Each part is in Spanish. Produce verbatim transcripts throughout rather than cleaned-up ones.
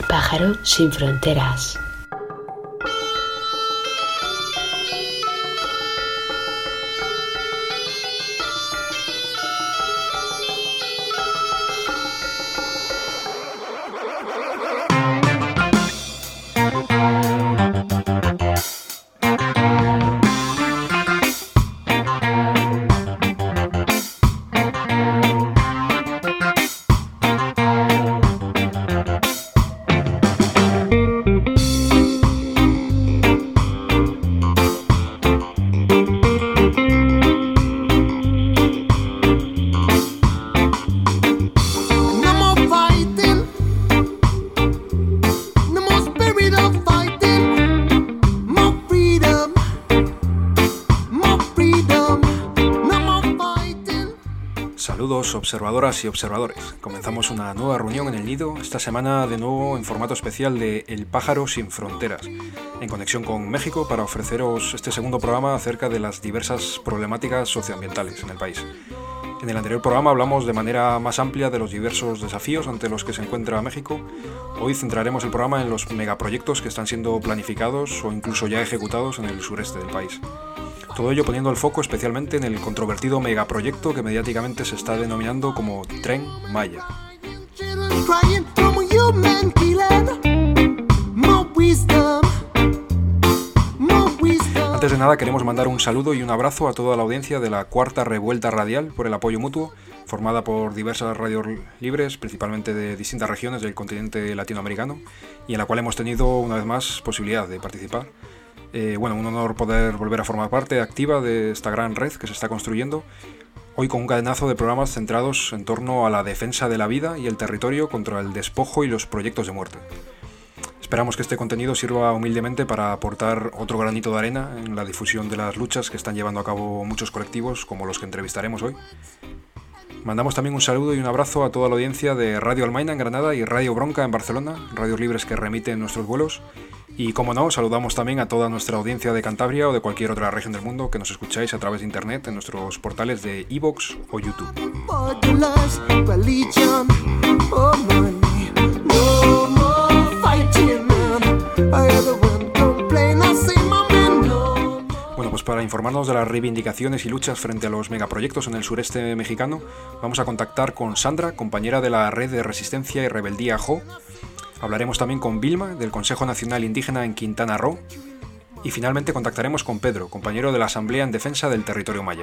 pájaro sin fronteras. Observadoras y observadores, comenzamos una nueva reunión en el nido, esta semana de nuevo en formato especial de El pájaro sin fronteras, en conexión con México para ofreceros este segundo programa acerca de las diversas problemáticas socioambientales en el país. En el anterior programa hablamos de manera más amplia de los diversos desafíos ante los que se encuentra México. Hoy centraremos el programa en los megaproyectos que están siendo planificados o incluso ya ejecutados en el sureste del país. Todo ello poniendo el foco especialmente en el controvertido megaproyecto que mediáticamente se está denominando como Tren Maya. Antes de nada queremos mandar un saludo y un abrazo a toda la audiencia de la Cuarta Revuelta Radial por el apoyo mutuo, formada por diversas radios libres, principalmente de distintas regiones del continente latinoamericano, y en la cual hemos tenido una vez más posibilidad de participar. Eh, bueno, un honor poder volver a formar parte activa de esta gran red que se está construyendo, hoy con un cadenazo de programas centrados en torno a la defensa de la vida y el territorio contra el despojo y los proyectos de muerte. Esperamos que este contenido sirva humildemente para aportar otro granito de arena en la difusión de las luchas que están llevando a cabo muchos colectivos como los que entrevistaremos hoy. Mandamos también un saludo y un abrazo a toda la audiencia de Radio Almaina en Granada y Radio Bronca en Barcelona, radios libres que remiten nuestros vuelos. Y como no, saludamos también a toda nuestra audiencia de Cantabria o de cualquier otra región del mundo que nos escucháis a través de internet en nuestros portales de iVoox o YouTube. Bueno, pues para informarnos de las reivindicaciones y luchas frente a los megaproyectos en el sureste mexicano, vamos a contactar con Sandra, compañera de la Red de Resistencia y Rebeldía J O. Hablaremos también con Vilma, del Consejo Nacional Indígena en Quintana Roo. Y finalmente contactaremos con Pedro, compañero de la Asamblea en Defensa del Territorio Maya.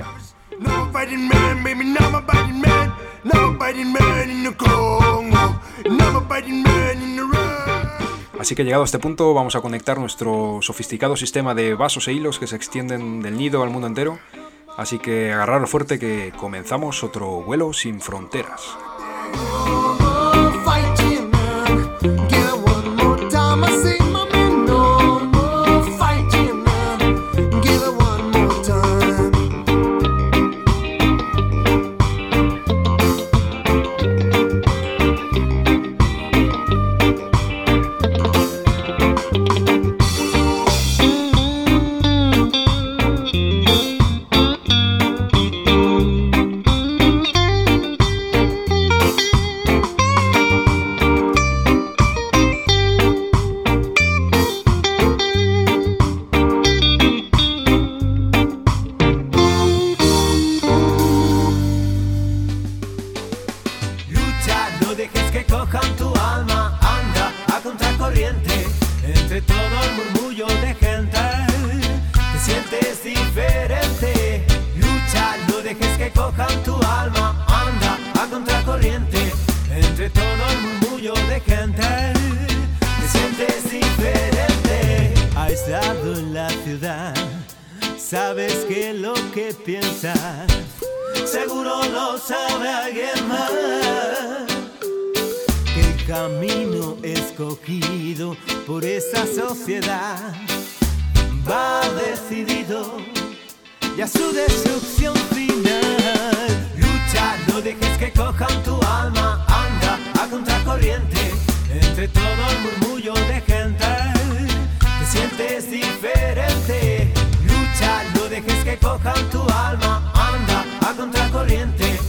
Así que llegado a este punto vamos a conectar nuestro sofisticado sistema de vasos e hilos que se extienden del nido al mundo entero. Así que agarraros fuerte que comenzamos otro vuelo sin fronteras.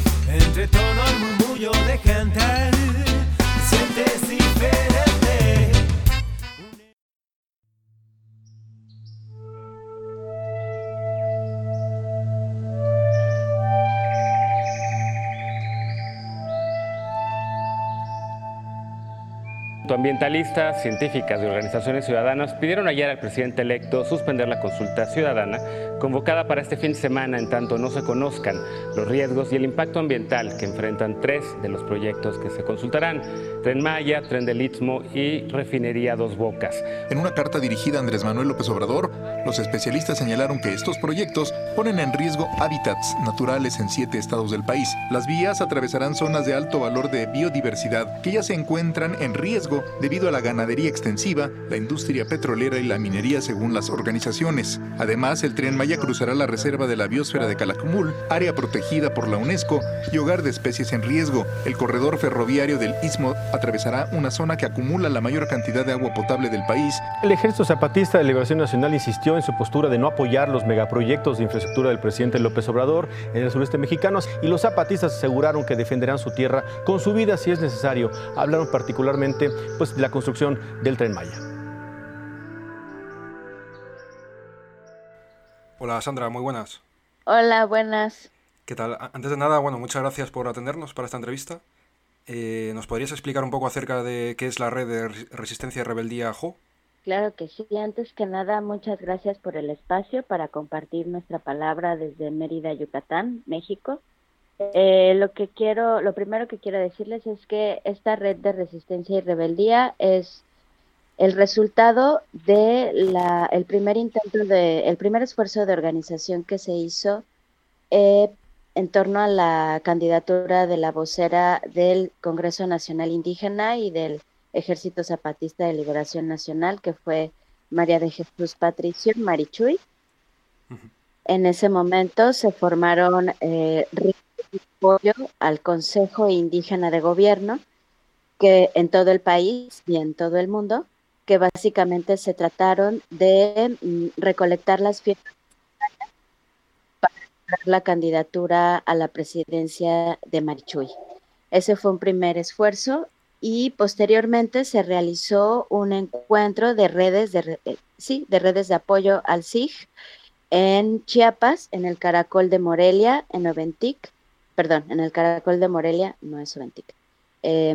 Entre todo el murmullo de gente, te sientes diferente. Ambientalistas, científicas y organizaciones ciudadanas pidieron ayer al presidente electo suspender la consulta ciudadana convocada para este fin de semana en tanto no se conozcan los riesgos y el impacto ambiental que enfrentan tres de los proyectos que se consultarán: Tren Maya, Tren del Istmo y Refinería Dos Bocas. En una carta dirigida a Andrés Manuel López Obrador, los especialistas señalaron que estos proyectos ponen en riesgo hábitats naturales en siete estados del país. Las vías atravesarán zonas de alto valor de biodiversidad que ya se encuentran en riesgo debido a la ganadería extensiva, la industria petrolera y la minería, según las organizaciones. Además, el Tren Maya cruzará la reserva de la biosfera de Calakmul, área protegida por la UNESCO y hogar de especies en riesgo. El corredor ferroviario del Istmo atravesará una zona que acumula la mayor cantidad de agua potable del país. El Ejército Zapatista de Liberación Nacional insistió en su postura de no apoyar los megaproyectos de infraestructura del presidente López Obrador en el sureste mexicano, y los zapatistas aseguraron que defenderán su tierra con su vida si es necesario. Hablaron particularmente pues, de la construcción del Tren Maya. Hola Sandra, muy buenas. Hola, buenas. ¿Qué tal? Antes de nada, bueno, muchas gracias por atendernos para esta entrevista. Eh, ¿Nos podrías explicar un poco acerca de qué es la red de resistencia y rebeldía J O? Claro que sí. Antes que nada, muchas gracias por el espacio para compartir nuestra palabra desde Mérida, Yucatán, México. Eh, lo que quiero, lo primero que quiero decirles es que esta red de resistencia y rebeldía es el resultado de la, el primer intento de, el primer esfuerzo de organización que se hizo eh, en torno a la candidatura de la vocera del Congreso Nacional Indígena y del Ejército Zapatista de Liberación Nacional, que fue María de Jesús Patricio Marichuy. Uh-huh. En ese momento se formaron eh, apoyo al Consejo Indígena de Gobierno, que en todo el país y en todo el mundo, que básicamente se trataron de mm, recolectar las firmas para la candidatura a la presidencia de Marichuy. Ese fue un primer esfuerzo y posteriormente se realizó un encuentro de redes de, eh, sí, de redes de apoyo al S I G en Chiapas, en el Caracol de Morelia, en Oventic, perdón, en el Caracol de Morelia, no es Oventic. Eh,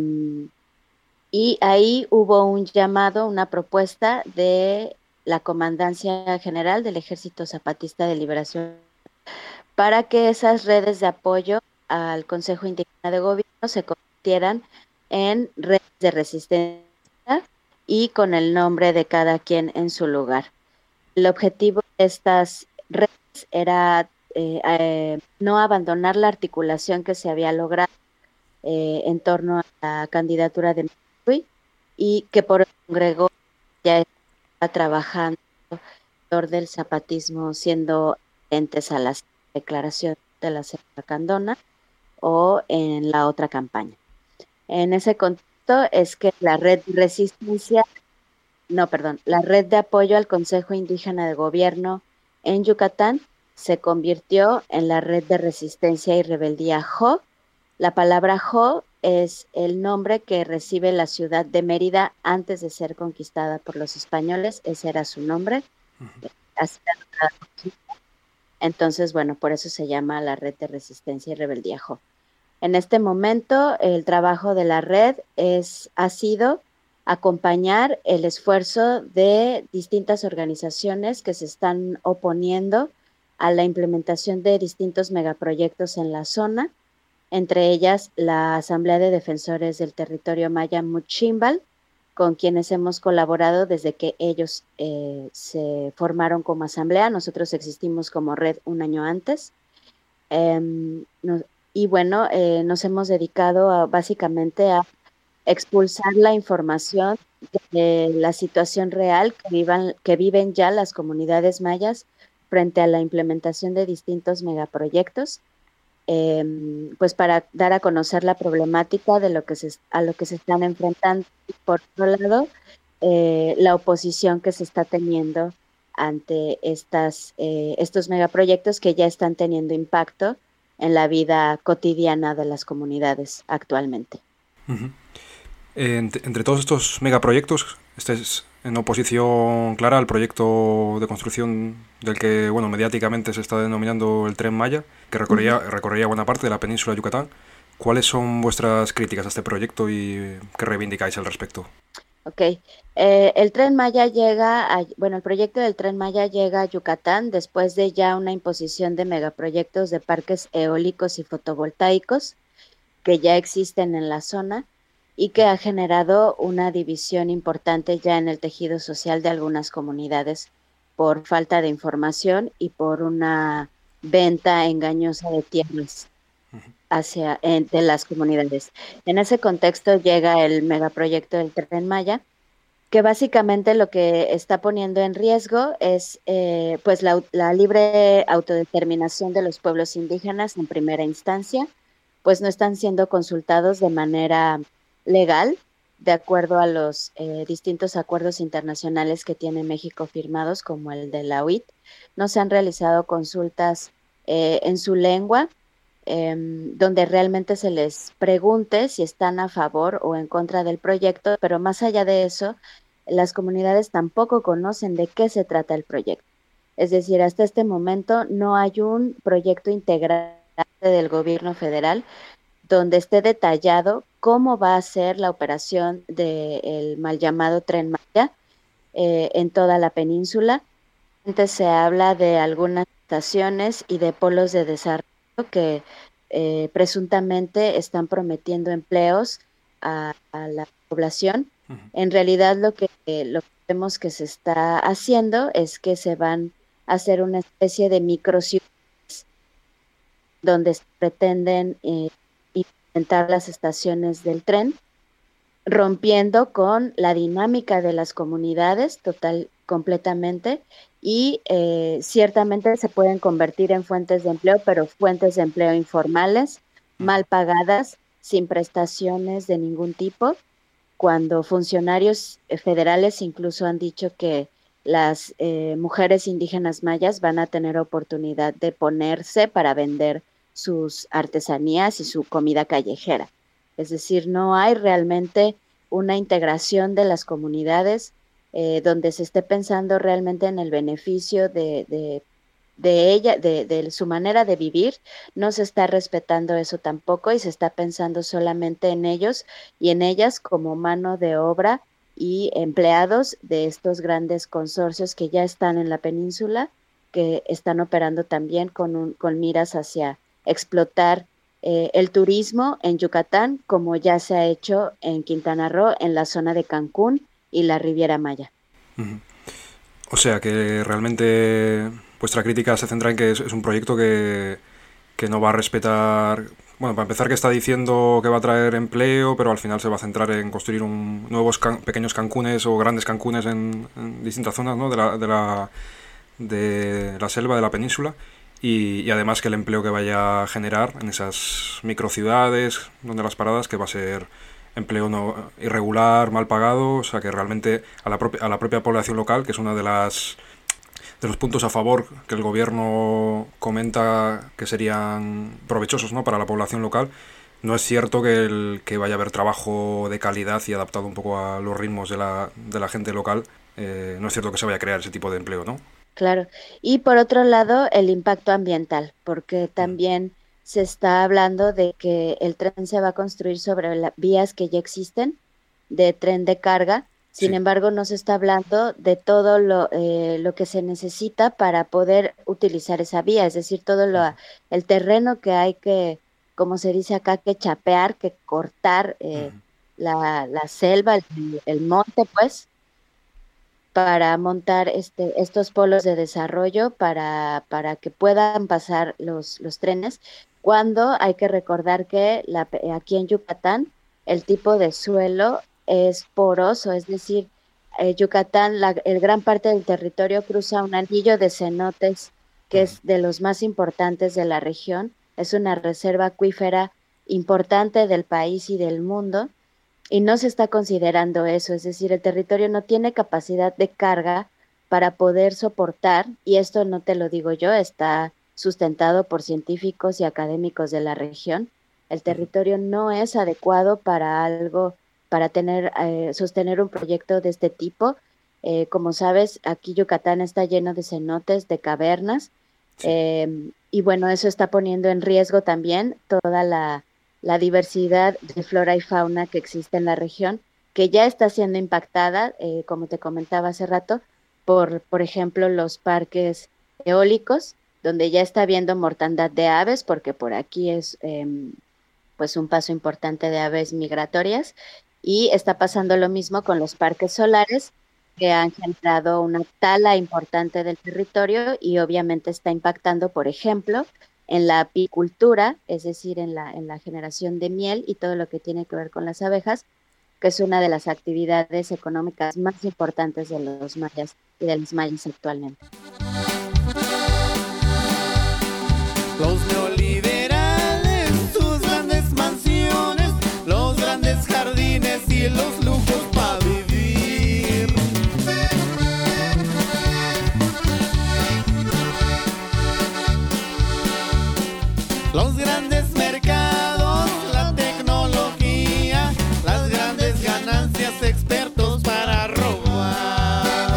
Y ahí hubo un llamado, una propuesta de la Comandancia General del Ejército Zapatista de Liberación para que esas redes de apoyo al Consejo Indígena de Gobierno se convirtieran en redes de resistencia y con el nombre de cada quien en su lugar. El objetivo de estas redes era eh, eh, no abandonar la articulación que se había logrado eh, en torno a la candidatura de y que por el congreso ya está trabajando alrededor del zapatismo, siendo entes a la declaración de la Selva Candona o en la otra campaña. En ese contexto es que la red de resistencia, no, perdón, la red de apoyo al Consejo Indígena de Gobierno en Yucatán se convirtió en la red de resistencia y rebeldía J O. La palabra J O es el nombre que recibe la ciudad de Mérida antes de ser conquistada por los españoles. Ese era su nombre. Uh-huh. Entonces, bueno, por eso se llama la Red de Resistencia y Rebeldía J O. En este momento, el trabajo de la red es, ha sido acompañar el esfuerzo de distintas organizaciones que se están oponiendo a la implementación de distintos megaproyectos en la zona, entre ellas la Asamblea de Defensores del Territorio Maya Muchimbal, con quienes hemos colaborado desde que ellos eh, se formaron como asamblea. Nosotros existimos como red un año antes. Eh, no, y bueno, eh, nos hemos dedicado a, básicamente a expulsar la información de la situación real que, vivan, que viven ya las comunidades mayas frente a la implementación de distintos megaproyectos. Eh, pues para dar a conocer la problemática de lo que se, a lo que se están enfrentando y por otro lado eh, la oposición que se está teniendo ante estas, eh, estos megaproyectos que ya están teniendo impacto en la vida cotidiana de las comunidades actualmente. Uh-huh. eh, entre, entre todos estos megaproyectos, estáis en oposición clara al proyecto de construcción del que, bueno, mediáticamente se está denominando el Tren Maya, que recorría, uh-huh. recorría buena parte de la península de Yucatán. ¿Cuáles son vuestras críticas a este proyecto y qué reivindicáis al respecto? Ok, eh, el Tren Maya llega, a, bueno, el proyecto del Tren Maya llega a Yucatán después de ya una imposición de megaproyectos de parques eólicos y fotovoltaicos que ya existen en la zona y que ha generado una división importante ya en el tejido social de algunas comunidades por falta de información y por una venta engañosa de tierras hacia en, de las comunidades. En ese contexto llega el megaproyecto del Tren Maya, que básicamente lo que está poniendo en riesgo es eh, pues la, la libre autodeterminación de los pueblos indígenas en primera instancia, pues no están siendo consultados de manera legal, de acuerdo a los eh, distintos acuerdos internacionales que tiene México firmados, como el de la O I T. No se han realizado consultas eh, en su lengua, eh, donde realmente se les pregunte si están a favor o en contra del proyecto, pero más allá de eso, las comunidades tampoco conocen de qué se trata el proyecto. Es decir, hasta este momento no hay un proyecto integral del gobierno federal donde esté detallado cómo va a ser la operación del mal llamado Tren Maya eh, en toda la península. Antes se habla de algunas estaciones y de polos de desarrollo que eh, presuntamente están prometiendo empleos a, a la población. Uh-huh. En realidad lo que, eh, lo que vemos que se está haciendo es que se van a hacer una especie de microciudades donde se pretenden eh, implementar las estaciones del tren, rompiendo con la dinámica de las comunidades total, completamente, y eh, ciertamente se pueden convertir en fuentes de empleo, pero fuentes de empleo informales, mal pagadas, sin prestaciones de ningún tipo, cuando funcionarios federales incluso han dicho que las eh, mujeres indígenas mayas van a tener oportunidad de ponerse para vender sus artesanías y su comida callejera. Es decir, no hay realmente una integración de las comunidades eh, donde se esté pensando realmente en el beneficio de, de, de ella, de, de su manera de vivir. No se está respetando eso tampoco y se está pensando solamente en ellos y en ellas como mano de obra y empleados de estos grandes consorcios que ya están en la península, que están operando también con, un, con miras hacia explotar eh, el turismo en Yucatán, como ya se ha hecho en Quintana Roo, en la zona de Cancún y la Riviera Maya. Uh-huh. O sea que realmente vuestra crítica se centra en que es, es un proyecto que, que no va a respetar, bueno, para empezar, que está diciendo que va a traer empleo, pero al final se va a centrar en construir un, nuevos can, pequeños Cancunes o grandes Cancunes en, en distintas zonas, ¿no?, de la, de la, de la selva, de la península. Y, y además que el empleo que vaya a generar en esas microciudades donde las paradas, que va a ser empleo no irregular, mal pagado, o sea que realmente a la, propia, a la propia población local, que es una de las de los puntos a favor que el gobierno comenta que serían provechosos, ¿no?, para la población local, no es cierto que, el, que vaya a haber trabajo de calidad y adaptado un poco a los ritmos de la, de la gente local, eh, no es cierto que se vaya a crear ese tipo de empleo, ¿no? Claro, y por otro lado el impacto ambiental, porque también se está hablando de que el tren se va a construir sobre las vías que ya existen de tren de carga, sin sí. embargo no se está hablando de todo lo, eh, lo que se necesita para poder utilizar esa vía, es decir, todo lo, el terreno que hay que, como se dice acá, que chapear, que cortar eh, uh-huh. la, la selva, el, el monte, pues, para montar este, estos polos de desarrollo para, para que puedan pasar los, los trenes, cuando hay que recordar que la, aquí en Yucatán el tipo de suelo es poroso, es decir, eh, Yucatán, la el gran parte del territorio cruza un anillo de cenotes que es de los más importantes de la región, es una reserva acuífera importante del país y del mundo, y no se está considerando eso, es decir, el territorio no tiene capacidad de carga para poder soportar, y esto no te lo digo yo, está sustentado por científicos y académicos de la región. El territorio no es adecuado para algo, para tener, eh, sostener un proyecto de este tipo. Eh, como sabes, aquí Yucatán está lleno de cenotes, de cavernas, sí. eh, y bueno, eso está poniendo en riesgo también toda la la diversidad de flora y fauna que existe en la región, que ya está siendo impactada, eh, como te comentaba hace rato, por, por ejemplo, los parques eólicos, donde ya está habiendo mortandad de aves, porque por aquí es eh, pues un paso importante de aves migratorias, y está pasando lo mismo con los parques solares, que han generado una tala importante del territorio y obviamente está impactando, por ejemplo, en la apicultura, es decir, en la, en la generación de miel y todo lo que tiene que ver con las abejas, que es una de las actividades económicas más importantes de los mayas y de los mayas actualmente. Los neoliberales, sus grandes mansiones, los grandes jardines y los lujos para vivir. Los grandes mercados, la tecnología, las grandes ganancias, expertos para robar.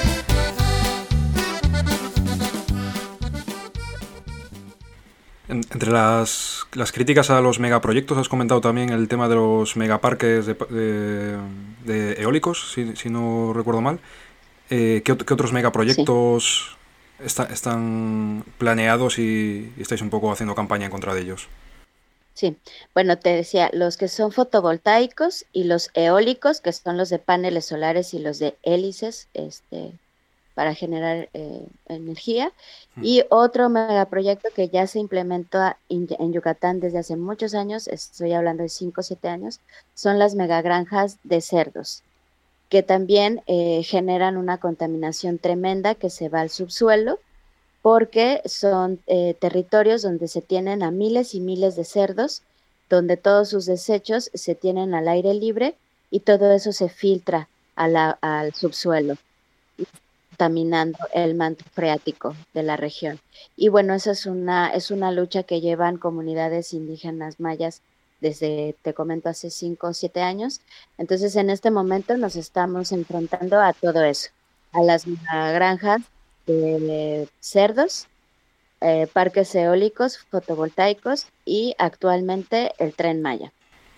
Entre las, las críticas a los megaproyectos has comentado también el tema de los megaparques de, de, de eólicos, si, si no recuerdo mal. Eh, ¿qué, ¿Qué otros megaproyectos sí. está, están planeados y, y estáis un poco haciendo campaña en contra de ellos? Sí, bueno, te decía, los que son fotovoltaicos y los eólicos, que son los de paneles solares y los de hélices, este, para generar eh, energía, mm. y otro megaproyecto que ya se implementó en, en Yucatán desde hace muchos años, estoy hablando de cinco o siete años, son las megagranjas de cerdos, que también eh, generan una contaminación tremenda que se va al subsuelo, porque son eh, territorios donde se tienen a miles y miles de cerdos, donde todos sus desechos se tienen al aire libre y todo eso se filtra a la, al subsuelo, contaminando el manto freático de la región. Y bueno, esa es una, es una lucha que llevan comunidades indígenas mayas desde, te comento, hace cinco o siete años. Entonces, en este momento nos estamos enfrentando a todo eso, a las granjas de cerdos, eh, parques eólicos, fotovoltaicos y actualmente el Tren Maya.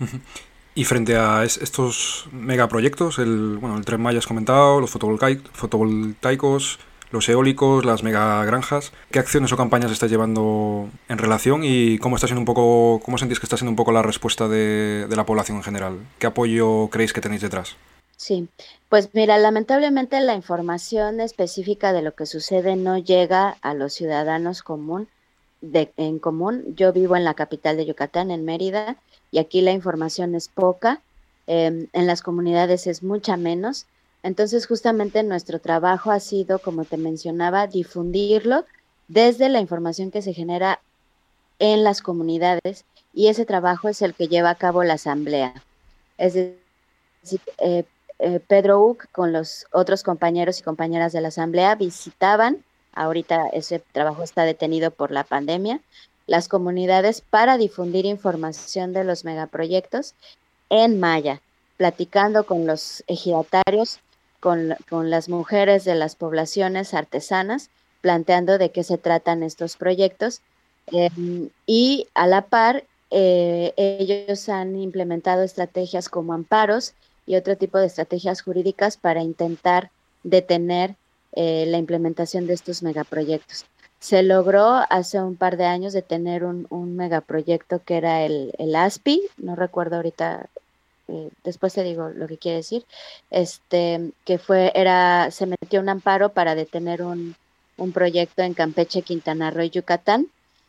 Y frente a es, estos megaproyectos, el, bueno, el Tren Maya has comentado, los fotovoltaicos, los eólicos, las megagranjas, ¿qué acciones o campañas estáis llevando en relación y cómo está siendo un poco, cómo sentís que está siendo un poco la respuesta de, de la población en general? ¿Qué apoyo creéis que tenéis detrás? Sí, pues mira, lamentablemente la información específica de lo que sucede no llega a los ciudadanos común, de, en común. Yo vivo en la capital de Yucatán, en Mérida, y aquí la información es poca, eh, en las comunidades es mucha menos. Entonces, justamente nuestro trabajo ha sido, como te mencionaba, difundirlo desde la información que se genera en las comunidades, y ese trabajo es el que lleva a cabo la asamblea. Es decir, eh, Eh, Pedro Uc con los otros compañeros y compañeras de la asamblea visitaban, ahorita ese trabajo está detenido por la pandemia, las comunidades para difundir información de los megaproyectos en maya, platicando con los ejidatarios, con, con las mujeres de las poblaciones artesanas, planteando de qué se tratan estos proyectos, eh, y a la par eh, ellos han implementado estrategias como amparos y otro tipo de estrategias jurídicas para intentar detener eh, la implementación de estos megaproyectos. Se logró hace un par de años detener un, un megaproyecto que era el, el A S P I, no recuerdo ahorita, eh, después te digo lo que quiere decir, este, que fue, era, se metió un amparo para detener un, un proyecto en Campeche, Quintana Roo y Yucatán.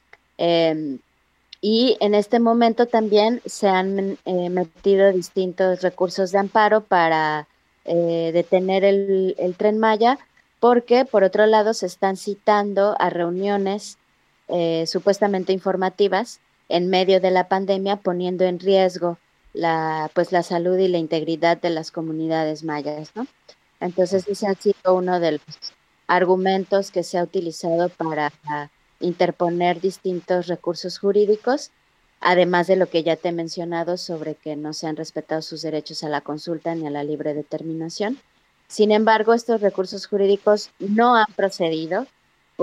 Eh, Y en este momento también se han eh, metido distintos recursos de amparo para eh, detener el, el Tren Maya, porque por otro lado se están citando a reuniones eh, supuestamente informativas en medio de la pandemia, poniendo en riesgo la, pues, la salud y la integridad de las comunidades mayas, ¿no? Entonces ese ha sido uno de los argumentos que se ha utilizado para interponer distintos recursos jurídicos, además de lo que ya te he mencionado sobre que no se han respetado sus derechos a la consulta ni a la libre determinación. Sin embargo, estos recursos jurídicos no han procedido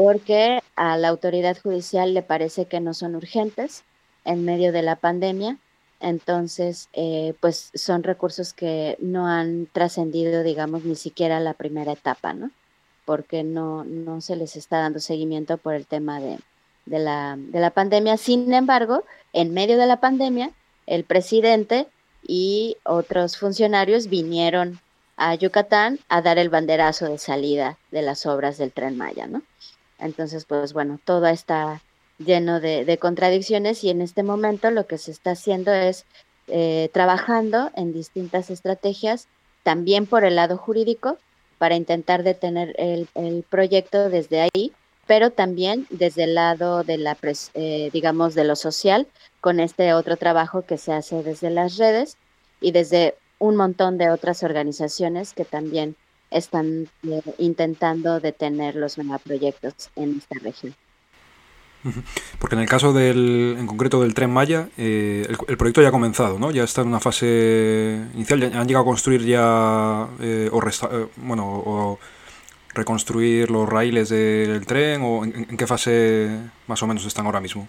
porque a la autoridad judicial le parece que no son urgentes en medio de la pandemia Entonces, eh, pues son recursos que no han trascendido, digamos, ni siquiera la primera etapa, ¿no? Porque no, no se les está dando seguimiento por el tema de, de, la, de la pandemia. Sin embargo, en medio de la pandemia, el presidente y otros funcionarios vinieron a Yucatán a dar el banderazo de salida de las obras del Tren Maya, ¿no? Entonces, pues bueno, todo está lleno de, de contradicciones y en este momento lo que se está haciendo es eh, trabajando en distintas estrategias, también por el lado jurídico, para intentar detener el, el proyecto desde ahí, pero también desde el lado de la, pres, eh, digamos, de lo social, con este otro trabajo que se hace desde las redes y desde un montón de otras organizaciones que también están eh, intentando detener los megaproyectos en esta región. Porque en el caso del, en concreto del Tren Maya, eh, el, el proyecto ya ha comenzado, ¿no? Ya está en una fase inicial, ya han llegado a construir ya, eh, o, resta, eh, bueno, o reconstruir los raíles del tren, o en, en qué fase más o menos están ahora mismo.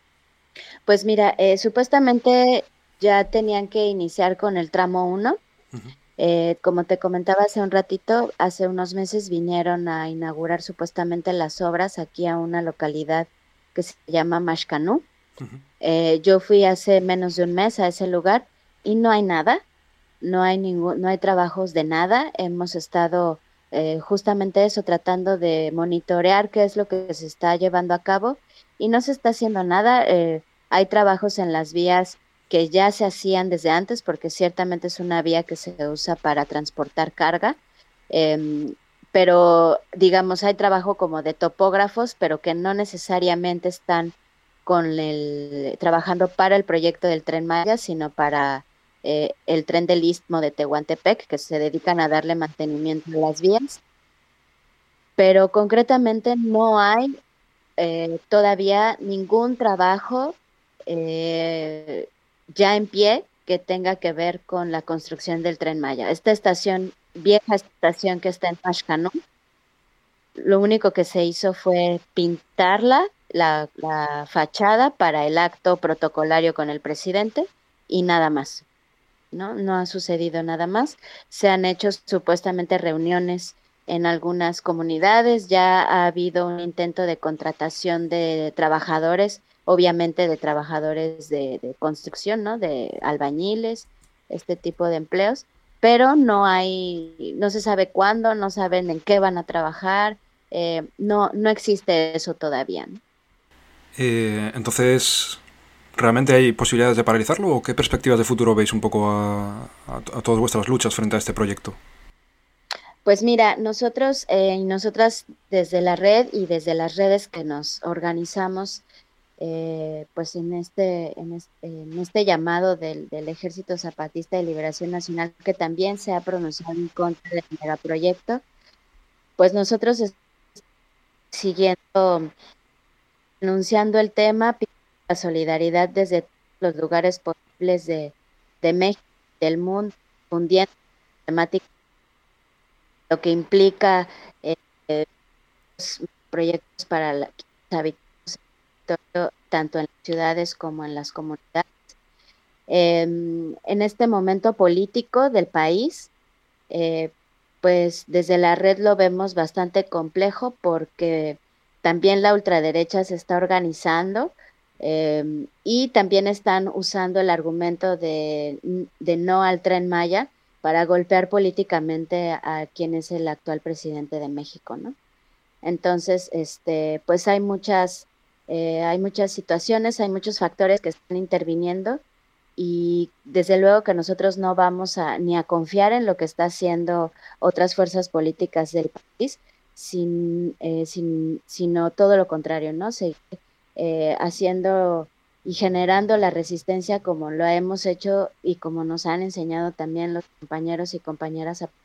Pues mira, eh, supuestamente ya tenían que iniciar con el tramo uno. Uh-huh. Eh, como te comentaba hace un ratito, hace unos meses vinieron a inaugurar supuestamente las obras aquí a una localidad que se llama Mashcanú. Uh-huh. Eh, yo fui hace menos de un mes a ese lugar y no hay nada, no hay ningún, no hay trabajos de nada. Hemos estado eh, justamente eso, tratando de monitorear qué es lo que se está llevando a cabo y no se está haciendo nada. Eh, hay trabajos en las vías que ya se hacían desde antes, porque ciertamente es una vía que se usa para transportar carga, eh, pero digamos hay trabajo como de topógrafos, pero que no necesariamente están con el trabajando para el proyecto del Tren Maya, sino para eh, el tren del Istmo de Tehuantepec, que se dedican a darle mantenimiento a las vías, pero concretamente no hay eh, todavía ningún trabajo eh, ya en pie que tenga que ver con la construcción del Tren Maya. Esta estación, vieja estación que está en Mashcanú, lo único que se hizo fue pintarla, la, la fachada para el acto protocolario con el presidente y nada más, ¿no? No ha sucedido nada más. Se han hecho supuestamente reuniones en algunas comunidades, ya ha habido un intento de contratación de trabajadores, obviamente de trabajadores de, de construcción, ¿no? De albañiles, este tipo de empleos, pero no hay, no se sabe cuándo, no saben en qué van a trabajar, eh, no, no existe eso todavía, ¿no? Eh, entonces, ¿realmente hay posibilidades de paralizarlo o qué perspectivas de futuro veis un poco a, a, a todas vuestras luchas frente a este proyecto? Pues mira, nosotros eh, y nosotras desde la red y desde las redes que nos organizamos, Eh, pues en este, en este, en este llamado del, del Ejército Zapatista de Liberación Nacional, que también se ha pronunciado en contra del megaproyecto, pues nosotros siguiendo, denunciando el tema, pidiendo la solidaridad desde los lugares posibles de, de México, del mundo, fundiendo temática, lo que implica eh, los proyectos para la habitantes, tanto en las ciudades como en las comunidades. Eh, en este momento político del país, eh, pues desde la red lo vemos bastante complejo porque también la ultraderecha se está organizando eh, y también están usando el argumento de, de no al Tren Maya para golpear políticamente a quien es el actual presidente de México, ¿no? Entonces, este, pues hay muchas Eh, hay muchas situaciones, hay muchos factores que están interviniendo y desde luego que nosotros no vamos a ni a confiar en lo que está haciendo otras fuerzas políticas del país, sin, eh, sin, sino todo lo contrario, ¿no? Seguir eh, haciendo y generando la resistencia como lo hemos hecho y como nos han enseñado también los compañeros y compañeras, a,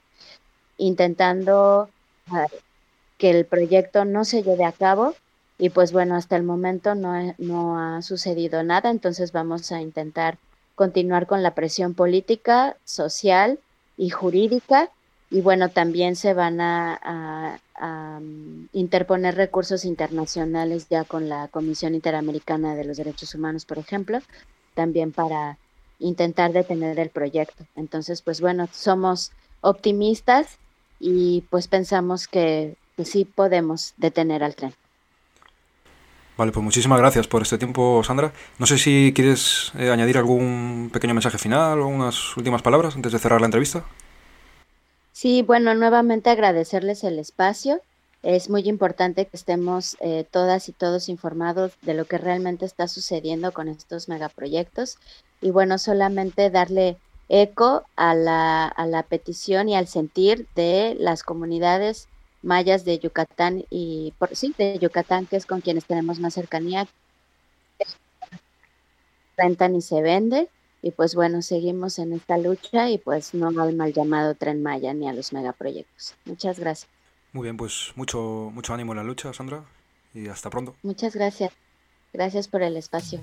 intentando uh, que el proyecto no se lleve a cabo. Y pues bueno, hasta el momento no, no ha sucedido nada, entonces vamos a intentar continuar con la presión política, social y jurídica. Y bueno, también se van a, a, a interponer recursos internacionales ya con la Comisión Interamericana de los Derechos Humanos, por ejemplo, también para intentar detener el proyecto. Entonces, pues bueno, somos optimistas y pues pensamos que, que sí podemos detener al tren. Vale, pues muchísimas gracias por este tiempo, Sandra. No sé si quieres eh, añadir algún pequeño mensaje final o unas últimas palabras antes de cerrar la entrevista. Sí, bueno, nuevamente agradecerles el espacio. Es muy importante que estemos eh, todas y todos informados de lo que realmente está sucediendo con estos megaproyectos. Y bueno, solamente darle eco a la, a la petición y al sentir de las comunidades mayas de Yucatán y por sí, de Yucatán, que es con quienes tenemos más cercanía, rentan y se vende. Y pues bueno, seguimos en esta lucha y pues no al mal llamado Tren Maya ni a los megaproyectos. Muchas gracias. Muy bien, pues mucho, mucho ánimo en la lucha, Sandra, y hasta pronto. Muchas gracias. Gracias por el espacio.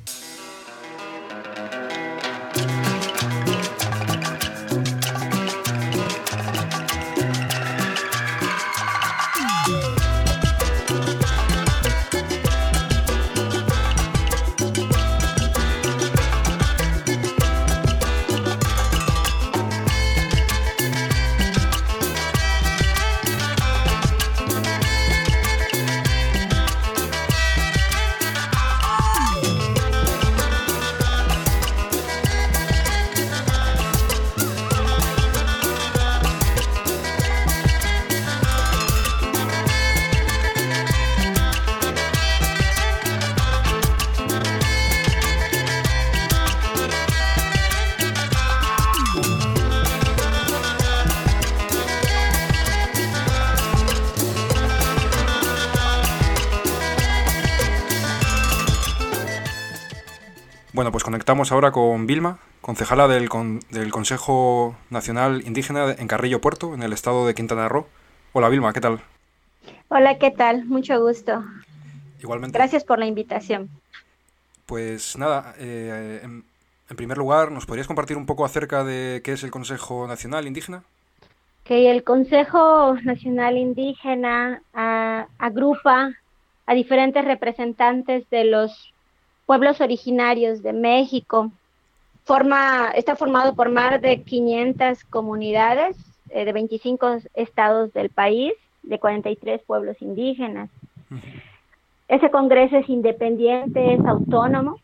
Bueno, pues conectamos ahora con Vilma, concejala del, con, del Consejo Nacional Indígena en Carrillo Puerto, en el estado de Quintana Roo. Hola Vilma, ¿qué tal? Hola, ¿qué tal? Mucho gusto. Igualmente. Gracias por la invitación. Pues nada, eh, en, en primer lugar, ¿nos podrías compartir un poco acerca de qué es el Consejo Nacional Indígena? Que el Consejo Nacional Indígena uh, agrupa a diferentes representantes de los pueblos originarios de México. Forma, está formado por más de quinientas comunidades eh, de veinticinco estados del país, de cuarenta y tres pueblos indígenas. Uh-huh. Ese congreso es independiente, es autónomo,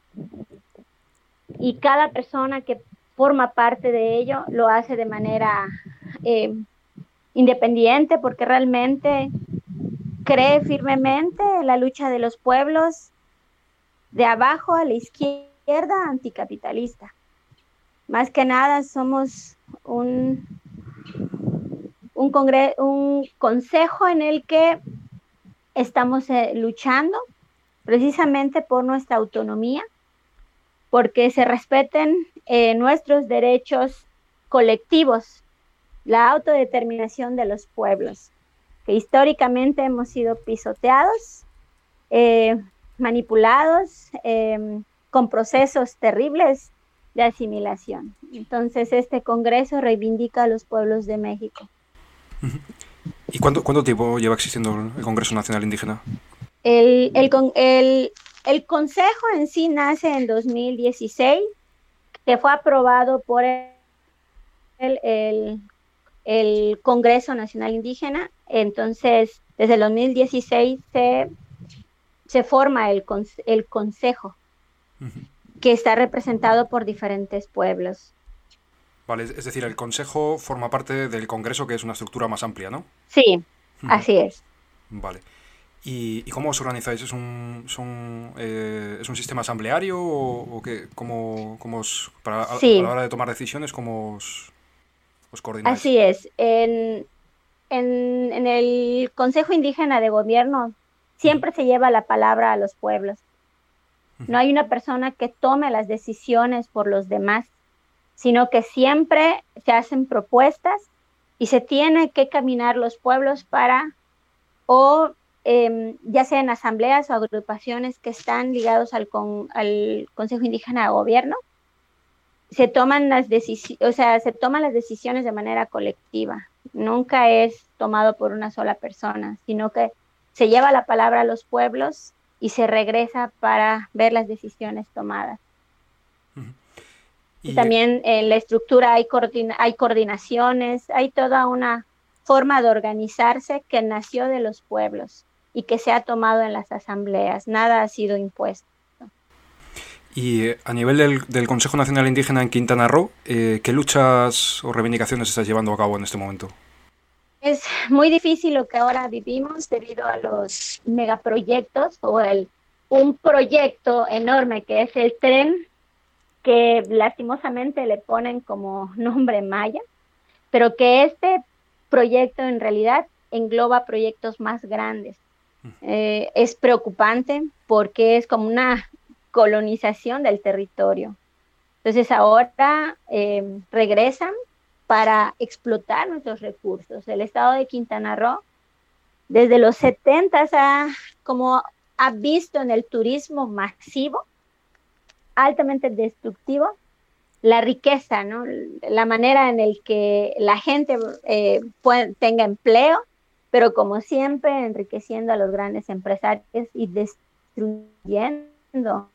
y cada persona que forma parte de ello lo hace de manera eh, independiente, porque realmente cree firmemente en la lucha de los pueblos de abajo a la izquierda anticapitalista. Más que nada somos un, un, congre- un consejo en el que estamos eh, luchando precisamente por nuestra autonomía, porque se respeten eh, nuestros derechos colectivos, la autodeterminación de los pueblos, que históricamente hemos sido pisoteados, eh, manipulados, eh, con procesos terribles de asimilación. Entonces, este Congreso reivindica a los pueblos de México. ¿Y cuánto, cuánto tiempo lleva existiendo el Congreso Nacional Indígena? El, el, el, el Consejo en sí nace en dos mil dieciséis, que fue aprobado por el, el, el Congreso Nacional Indígena. Entonces, desde el dos mil dieciséis se... se forma el, el consejo, uh-huh, que está representado por diferentes pueblos. Vale, es decir, el consejo forma parte del congreso, que es una estructura más amplia, ¿no? Sí, uh-huh, así es. Vale. ¿Y, y cómo os organizáis? ¿Es un, son, eh, ¿es un sistema asambleario o, o qué? ¿Cómo, cómo os, para, sí. a, a la hora de tomar decisiones, cómo os, os coordináis? Así es. En, en, en el Consejo Indígena de Gobierno siempre se lleva la palabra a los pueblos. No hay una persona que tome las decisiones por los demás, sino que siempre se hacen propuestas y se tiene que caminar los pueblos para, o eh, ya sea en asambleas o agrupaciones que están ligados al, con, al Consejo Indígena de Gobierno, se toman las decisiones, o sea, se toman las decisiones de manera colectiva. Nunca es tomado por una sola persona, sino que se lleva la palabra a los pueblos y se regresa para ver las decisiones tomadas. Y también en la estructura hay, coordina hay coordinaciones, hay toda una forma de organizarse que nació de los pueblos y que se ha tomado en las asambleas. Nada ha sido impuesto. Y eh, a nivel del, del Consejo Nacional Indígena en Quintana Roo, eh, ¿qué luchas o reivindicaciones estás llevando a cabo en este momento? Es muy difícil lo que ahora vivimos debido a los megaproyectos o el, un proyecto enorme que es el tren, que lastimosamente le ponen como nombre maya, pero que este proyecto en realidad engloba proyectos más grandes. Eh, es preocupante porque es como una colonización del territorio. Entonces ahora eh, regresan para explotar nuestros recursos. El estado de Quintana Roo, desde los setentas, ha, como ha visto en el turismo masivo, altamente destructivo, la riqueza, ¿no? La manera en el que la gente eh, puede, tenga empleo, pero como siempre enriqueciendo a los grandes empresarios y destruyendo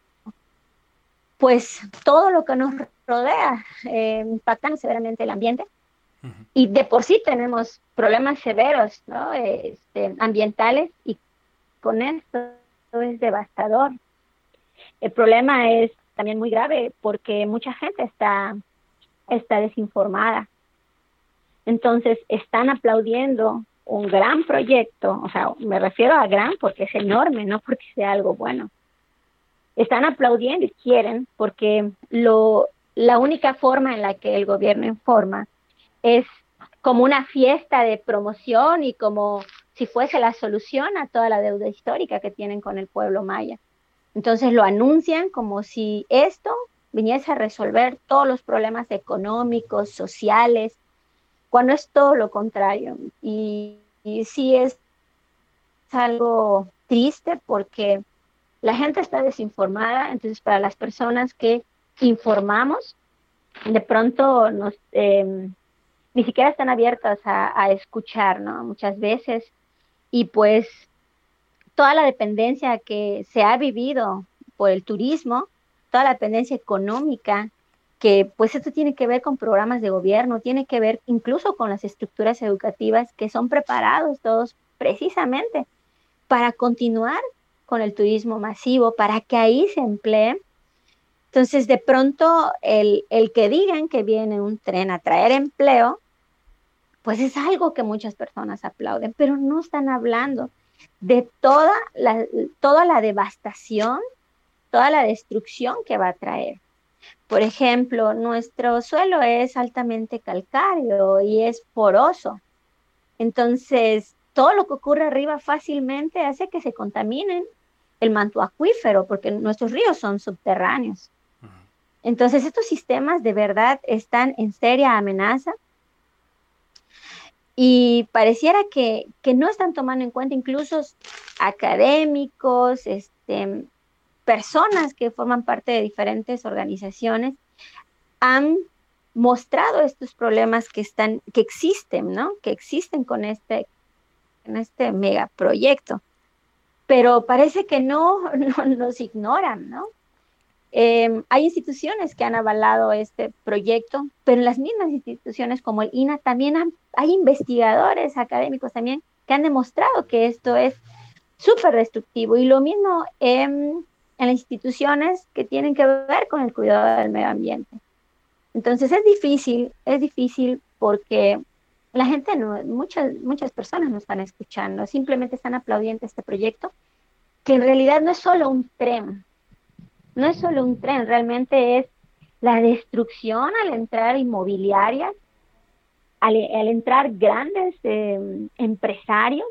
pues todo lo que nos rodea, eh, impactando severamente el ambiente. Uh-huh. Y de por sí tenemos problemas severos, ¿no? este, ambientales, y con esto es devastador. El problema es también muy grave porque mucha gente está, está desinformada. Entonces están aplaudiendo un gran proyecto, o sea, me refiero a gran porque es enorme, no porque sea algo bueno. Están aplaudiendo y quieren porque lo, la única forma en la que el gobierno informa es como una fiesta de promoción y como si fuese la solución a toda la deuda histórica que tienen con el pueblo maya. Entonces lo anuncian como si esto viniese a resolver todos los problemas económicos, sociales, cuando es todo lo contrario. Y, y sí es algo triste porque la gente está desinformada. Entonces para las personas que informamos, de pronto nos, eh, ni siquiera están abiertas a, a escuchar, ¿no? Muchas veces. Y pues toda la dependencia que se ha vivido por el turismo, toda la dependencia económica, que pues esto tiene que ver con programas de gobierno, tiene que ver incluso con las estructuras educativas que son preparados todos precisamente para continuar con el turismo masivo, para que ahí se emplee. Entonces de pronto el, el que digan que viene un tren a traer empleo, pues es algo que muchas personas aplauden, pero no están hablando de toda la, toda la devastación, toda la destrucción que va a traer. Por ejemplo, nuestro suelo es altamente calcáreo y es poroso. Entonces, todo lo que ocurre arriba fácilmente hace que se contaminen el manto acuífero, porque nuestros ríos son subterráneos. Entonces, estos sistemas de verdad están en seria amenaza. Y pareciera que, que no están tomando en cuenta incluso académicos, este, personas que forman parte de diferentes organizaciones, han mostrado estos problemas que, están, que existen, ¿no? Que existen con este, con este megaproyecto. Pero parece que no, no nos ignoran, ¿no? Eh, hay instituciones que han avalado este proyecto, pero en las mismas instituciones como el I N A también han, hay investigadores académicos también que han demostrado que esto es súper destructivo. Y lo mismo eh, en las instituciones que tienen que ver con el cuidado del medio ambiente. Entonces es difícil, es difícil porque la gente, no, muchas, muchas personas no están escuchando, simplemente están aplaudiendo este proyecto, que en realidad no es solo un tren. No es solo un tren, realmente es la destrucción al entrar inmobiliarias, al, al entrar grandes eh, empresarios,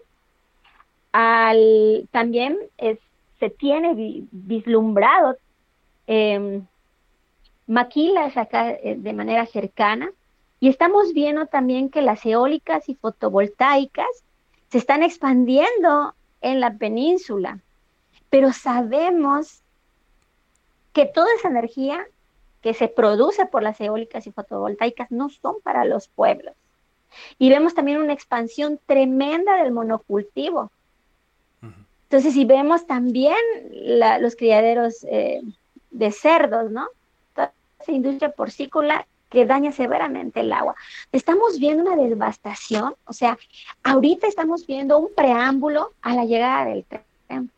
al, también es, se tiene vi, vislumbrado eh, maquilas acá eh, de manera cercana, y estamos viendo también que las eólicas y fotovoltaicas se están expandiendo en la península, pero sabemos que toda esa energía que se produce por las eólicas y fotovoltaicas no son para los pueblos. Y vemos también una expansión tremenda del monocultivo. Uh-huh. Entonces, si vemos también la, los criaderos eh, de cerdos, ¿no? Toda industria porcícola que daña severamente el agua. Estamos viendo una devastación, o sea, ahorita estamos viendo un preámbulo a la llegada del tren.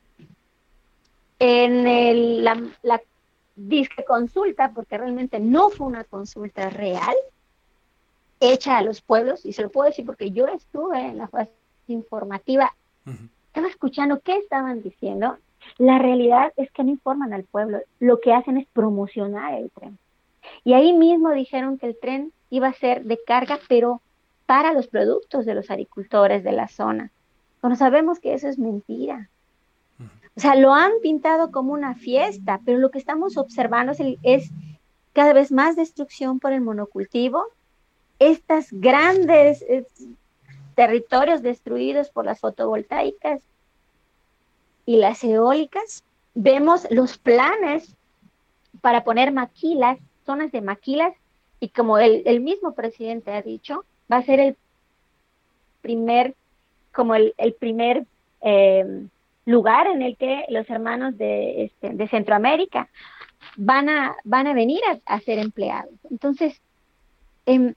En el, la, la disque consulta, porque realmente no fue una consulta real, hecha a los pueblos, y se lo puedo decir porque yo estuve en la fase informativa, uh-huh. Estaba escuchando qué estaban diciendo. La realidad es que no informan al pueblo, lo que hacen es promocionar el tren. Y ahí mismo dijeron que el tren iba a ser de carga, pero para los productos de los agricultores de la zona. Bueno, sabemos que eso es mentira. O sea, lo han pintado como una fiesta, pero lo que estamos observando es, el, es cada vez más destrucción por el monocultivo, estas grandes eh, territorios destruidos por las fotovoltaicas y las eólicas. Vemos los planes para poner maquilas, zonas de maquilas, y como el, el mismo presidente ha dicho, va a ser el primer, como el, el primer eh, lugar en el que los hermanos de, este, de Centroamérica van a, van a venir a, a ser empleados. Entonces, eh,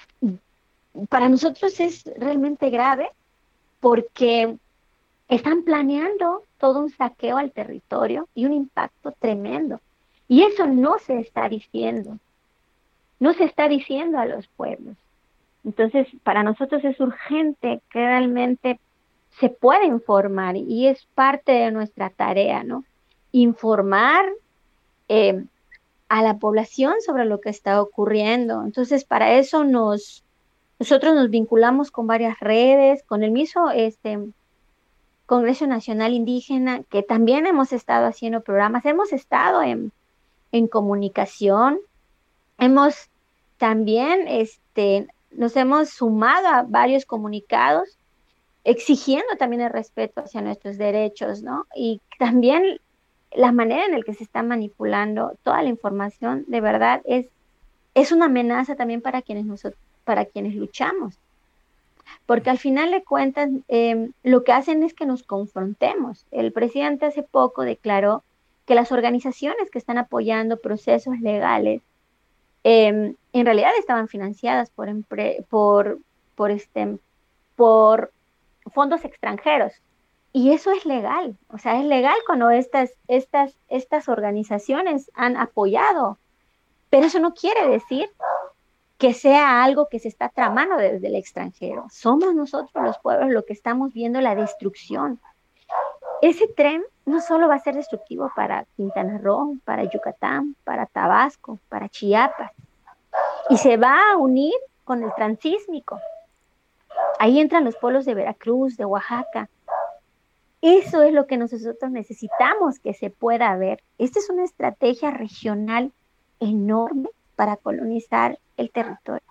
para nosotros es realmente grave porque están planeando todo un saqueo al territorio y un impacto tremendo. Y eso no se está diciendo, no se está diciendo a los pueblos. Entonces, para nosotros es urgente que realmente se pueda informar y es parte de nuestra tarea, ¿no? Informar eh, a la población sobre lo que está ocurriendo. Entonces, para eso nos, nosotros nos vinculamos con varias redes, con el mismo este, Congreso Nacional Indígena, que también hemos estado haciendo programas, hemos estado en, en comunicación, hemos también, este, nos hemos sumado a varios comunicados, exigiendo también el respeto hacia nuestros derechos, ¿no? Y también la manera en la que se está manipulando toda la información, de verdad, es, es una amenaza también para quienes, nosotros, para quienes luchamos. Porque al final de cuentas, eh, lo que hacen es que nos confrontemos. El presidente hace poco declaró que las organizaciones que están apoyando procesos legales eh, en realidad estaban financiadas por, empre por, por, este, por fondos extranjeros. Y eso es legal, o sea, es legal cuando estas, estas, estas organizaciones han apoyado, pero eso no quiere decir que sea algo que se está tramando desde el extranjero. Somos nosotros los pueblos los que estamos viendo la destrucción. Ese tren no solo va a ser destructivo para Quintana Roo, para Yucatán, para Tabasco, para Chiapas, y se va a unir con el transísmico. Ahí entran los pueblos de Veracruz, de Oaxaca. Eso es lo que nosotros necesitamos que se pueda ver. Esta es una estrategia regional enorme para colonizar el territorio.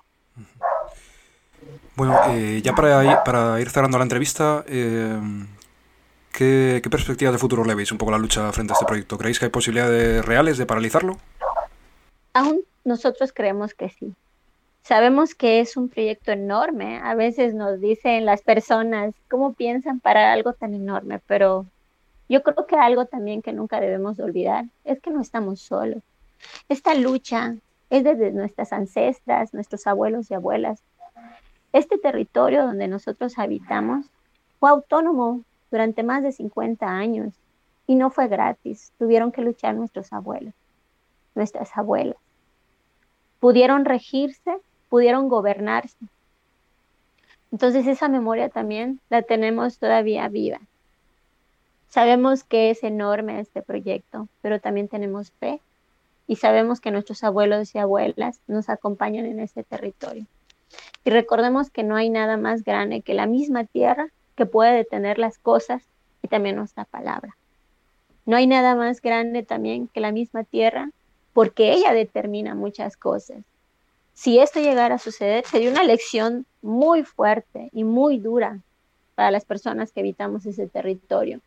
Bueno, eh, ya para ir, para ir cerrando la entrevista, eh, ¿qué, ¿qué perspectivas de futuro le veis un poco la lucha frente a este proyecto? ¿Creéis que hay posibilidades reales de paralizarlo? Aún nosotros creemos que sí. Sabemos que es un proyecto enorme. A veces nos dicen las personas, ¿cómo piensan para algo tan enorme? Pero yo creo que algo también que nunca debemos olvidar es que no estamos solos. Esta lucha es desde nuestras ancestras, nuestros abuelos y abuelas. Este territorio donde nosotros habitamos fue autónomo durante más de cincuenta años y no fue gratis. Tuvieron que luchar nuestros abuelos, nuestras abuelas. Pudieron regirse, pudieron gobernarse. Entonces esa memoria también la tenemos todavía viva. Sabemos que es enorme este proyecto, pero también tenemos fe y sabemos que nuestros abuelos y abuelas nos acompañan en este territorio. Y recordemos que no hay nada más grande que la misma tierra que puede detener las cosas y también nuestra palabra. No hay nada más grande también que la misma tierra porque ella determina muchas cosas. Si esto llegara a suceder, sería una lección muy fuerte y muy dura para las personas que habitamos ese territorio.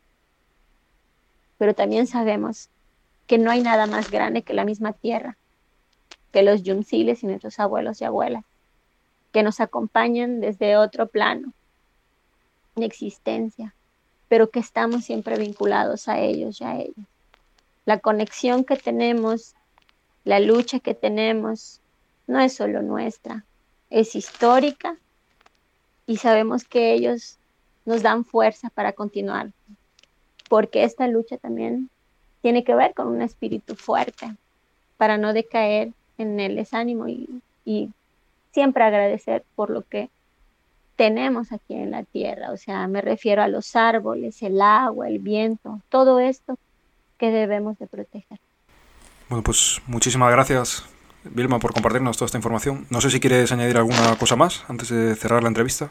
Pero también sabemos que no hay nada más grande que la misma tierra, que los yunsiles y nuestros abuelos y abuelas, que nos acompañan desde otro plano de existencia, pero que estamos siempre vinculados a ellos y a ellos. La conexión que tenemos La lucha que tenemos no es solo nuestra, es histórica y sabemos que ellos nos dan fuerza para continuar, porque esta lucha también tiene que ver con un espíritu fuerte para no decaer en el desánimo y, y siempre agradecer por lo que tenemos aquí en la tierra. O sea, me refiero a los árboles, el agua, el viento, todo esto que debemos de proteger. Bueno, pues muchísimas gracias, Vilma, por compartirnos toda esta información. No sé si quieres añadir alguna cosa más antes de cerrar la entrevista.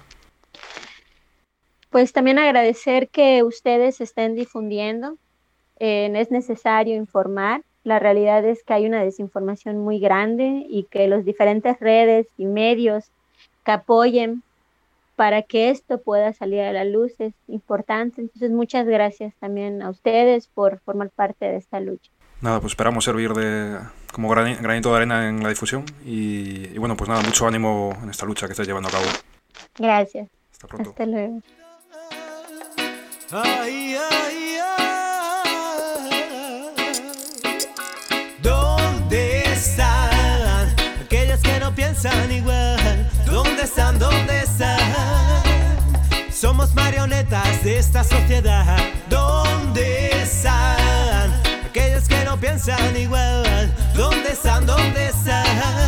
Pues también agradecer que ustedes estén difundiendo. Eh, es necesario informar. La realidad es que hay una desinformación muy grande y que los diferentes redes y medios que apoyen para que esto pueda salir a la luz es importante. Entonces, muchas gracias también a ustedes por formar parte de esta lucha. Nada, pues esperamos servir de como granito de arena en la difusión y, y bueno, pues nada, mucho ánimo en esta lucha que estáis llevando a cabo. Gracias. Hasta pronto. Hasta luego. Ay, ay, ay. ¿Dónde están aquellas que no piensan igual? ¿Dónde están? ¿Dónde están? Somos marionetas de esta sociedad. ¿Dónde están aquellas que no piensan igual? ¿Dónde están? ¿Dónde están?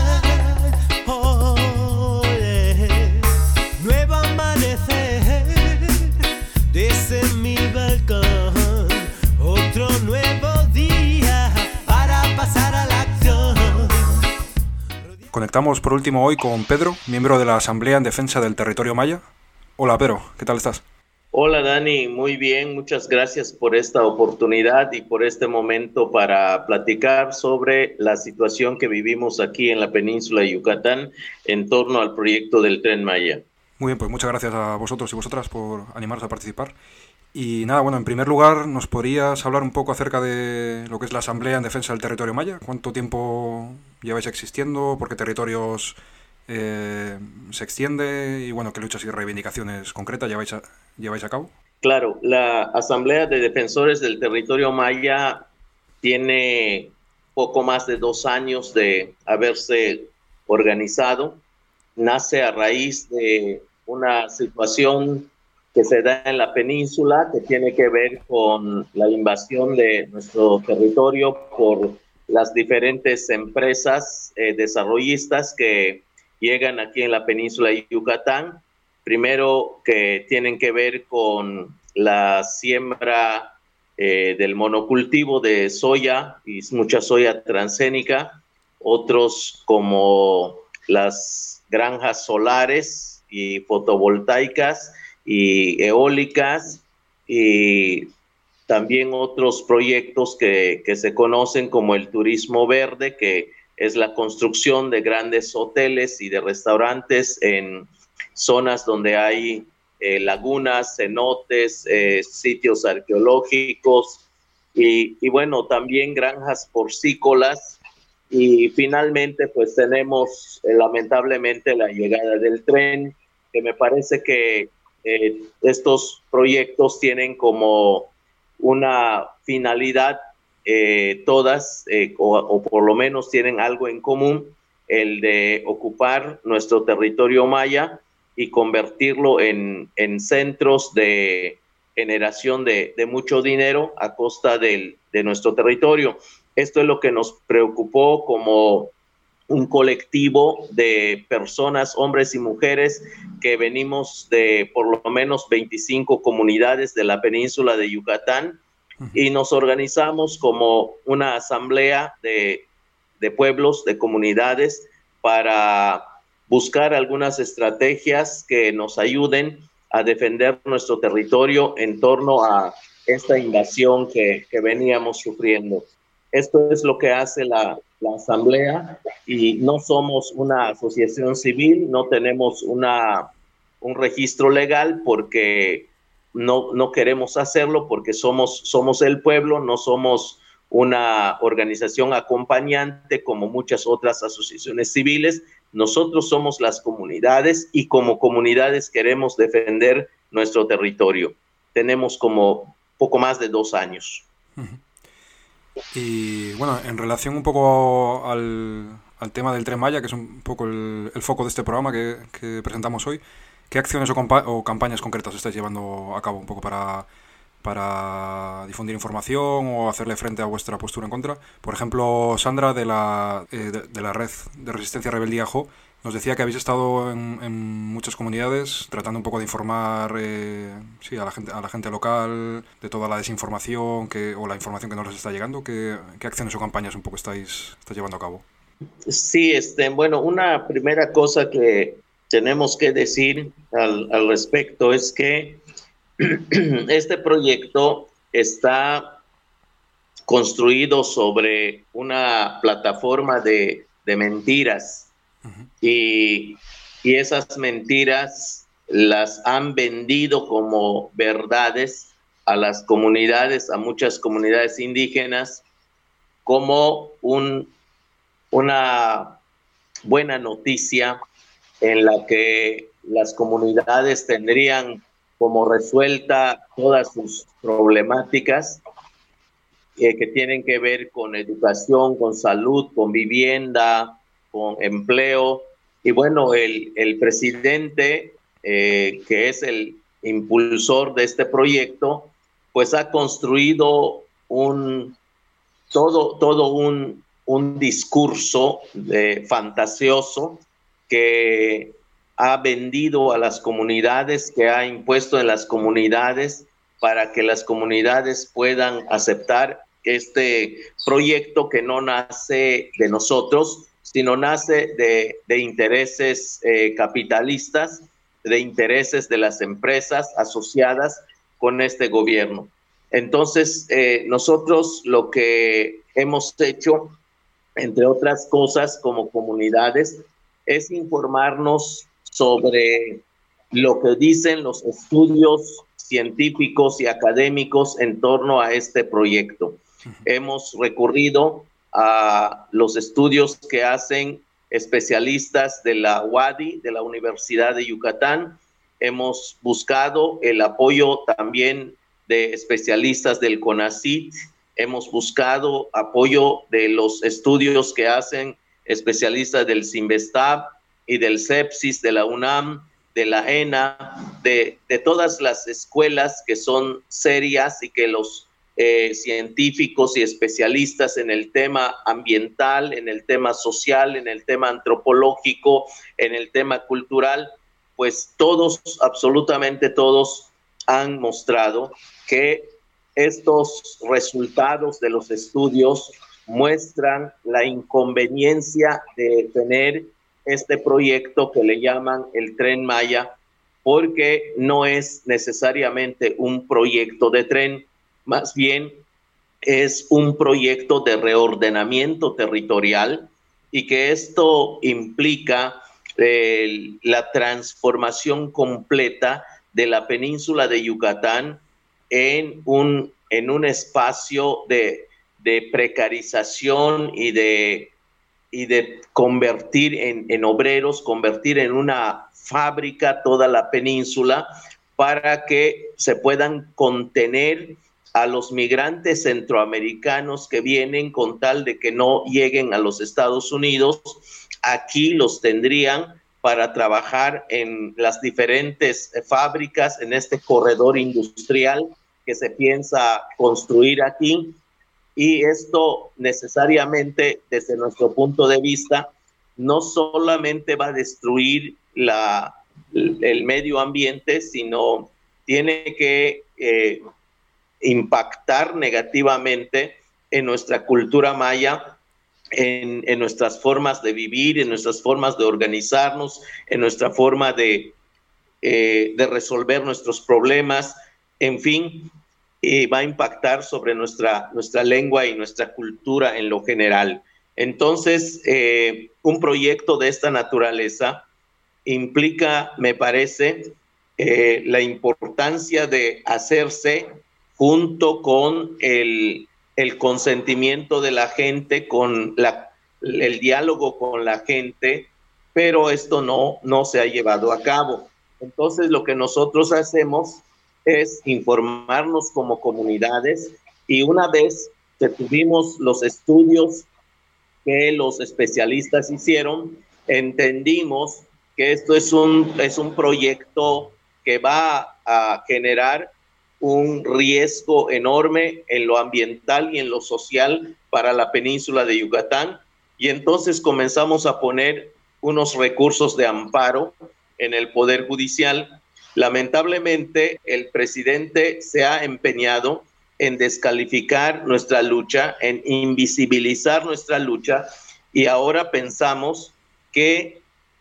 Oh, yeah. Nuevo amanecer desde mi balcón, otro nuevo día para pasar a la acción. Conectamos por último hoy con Pedro, miembro de la Asamblea en Defensa del Territorio Maya. Hola Pedro, ¿qué tal estás? Hola Dani, muy bien, muchas gracias por esta oportunidad y por este momento para platicar sobre la situación que vivimos aquí en la península de Yucatán en torno al proyecto del Tren Maya. Muy bien, pues muchas gracias a vosotros y vosotras por animaros a participar. Y nada, bueno, en primer lugar, ¿nos podrías hablar un poco acerca de lo que es la Asamblea en Defensa del Territorio Maya? ¿Cuánto tiempo lleváis existiendo? ¿Por qué territorios eh, se extiende? Y bueno, ¿qué luchas y reivindicaciones concretas lleváis a, lleváis a cabo? Claro, la Asamblea de Defensores del Territorio Maya tiene poco más de dos años de haberse organizado. Nace a raíz de una situación que se da en la península, que tiene que ver con la invasión de nuestro territorio por las diferentes empresas eh, desarrollistas que llegan aquí en la península de Yucatán. Primero, que tienen que ver con la siembra eh, del monocultivo de soya y mucha soya transgénica. Otros, como las granjas solares y fotovoltaicas y eólicas, y también otros proyectos que, que se conocen como el turismo verde, que es la construcción de grandes hoteles y de restaurantes en zonas donde hay eh, lagunas, cenotes, eh, sitios arqueológicos y, y bueno, también granjas porcícolas. Y finalmente pues tenemos eh, lamentablemente la llegada del tren, que me parece que Eh, estos proyectos tienen como una finalidad, eh, todas, eh, o, o por lo menos tienen algo en común, el de ocupar nuestro territorio maya y convertirlo en, en centros de generación de, de mucho dinero a costa del, de nuestro territorio. Esto es lo que nos preocupó como un colectivo de personas, hombres y mujeres, que venimos de por lo menos veinticinco comunidades de la península de Yucatán y nos organizamos como una asamblea de, de pueblos, de comunidades, para buscar algunas estrategias que nos ayuden a defender nuestro territorio en torno a esta invasión que, que veníamos sufriendo. Esto es lo que hace la, la Asamblea, y no somos una asociación civil, no tenemos una, un registro legal porque no, no queremos hacerlo, porque somos, somos el pueblo, no somos una organización acompañante como muchas otras asociaciones civiles. Nosotros somos las comunidades y como comunidades queremos defender nuestro territorio. Tenemos como poco más de dos años. Uh-huh. Y bueno, en relación un poco al, al tema del Tren Maya, que es un poco el, el foco de este programa que, que presentamos hoy, ¿qué acciones o, compa- o campañas concretas estáis llevando a cabo un poco para, para difundir información o hacerle frente a vuestra postura en contra? Por ejemplo, Sandra de la, eh, de, de la red de resistencia Rebeldía Jo nos decía que habéis estado en, en muchas comunidades tratando un poco de informar eh, sí, a la gente a la gente local de toda la desinformación que, o la información que no les está llegando. ¿Qué, qué acciones o campañas un poco estáis, estáis llevando a cabo? Sí, este, bueno, una primera cosa que tenemos que decir al, al respecto es que este proyecto está construido sobre una plataforma de, de mentiras. Uh-huh. y, y esas mentiras las han vendido como verdades a las comunidades, a muchas comunidades indígenas, como un, una buena noticia en la que las comunidades tendrían como resuelta todas sus problemáticas eh, que tienen que ver con educación, con salud, con vivienda, con empleo. Y bueno, el, el presidente, eh, que es el impulsor de este proyecto, pues ha construido un, todo, todo un, un discurso de, fantasioso que ha vendido a las comunidades, que ha impuesto en las comunidades para que las comunidades puedan aceptar este proyecto que no nace de nosotros, sino nace de, de intereses eh, capitalistas, de intereses de las empresas asociadas con este gobierno. Entonces, eh, nosotros lo que hemos hecho, entre otras cosas, como comunidades, es informarnos sobre lo que dicen los estudios científicos y académicos en torno a este proyecto. Uh-huh. Hemos recurrido a los estudios que hacen especialistas de la U A D Y, de la Universidad de Yucatán. Hemos buscado el apoyo también de especialistas del CONACYT. Hemos buscado apoyo de los estudios que hacen especialistas del CINVESTAB y del CEPSIS, de la UNAM, de la ENA, de, de todas las escuelas que son serias y que los Eh, científicos y especialistas en el tema ambiental, en el tema social, en el tema antropológico, en el tema cultural, pues todos, absolutamente todos, han mostrado que estos resultados de los estudios muestran la inconveniencia de tener este proyecto que le llaman el Tren Maya, porque no es necesariamente un proyecto de tren, más bien es un proyecto de reordenamiento territorial y que esto implica eh, la transformación completa de la península de Yucatán en un, en un espacio de, de precarización y de, y de convertir en, en obreros, convertir en una fábrica toda la península para que se puedan contener a los migrantes centroamericanos que vienen con tal de que no lleguen a los Estados Unidos. Aquí los tendrían para trabajar en las diferentes fábricas, en este corredor industrial que se piensa construir aquí. Y esto necesariamente, desde nuestro punto de vista, no solamente va a destruir la, el medio ambiente, sino tiene que eh, impactar negativamente en nuestra cultura maya, en, en nuestras formas de vivir, en nuestras formas de organizarnos, en nuestra forma de, eh, de resolver nuestros problemas, en fin, eh, va a impactar sobre nuestra, nuestra lengua y nuestra cultura en lo general. Entonces, eh, un proyecto de esta naturaleza implica, me parece, eh, la importancia de hacerse junto con el, el consentimiento de la gente, con la, el diálogo con la gente, pero esto no, no se ha llevado a cabo. Entonces, lo que nosotros hacemos es informarnos como comunidades y una vez que tuvimos los estudios que los especialistas hicieron, entendimos que esto es un, es un proyecto que va a generar un riesgo enorme en lo ambiental y en lo social para la península de Yucatán, y entonces comenzamos a poner unos recursos de amparo en el Poder Judicial. Lamentablemente, el presidente se ha empeñado en descalificar nuestra lucha, en invisibilizar nuestra lucha, y ahora pensamos que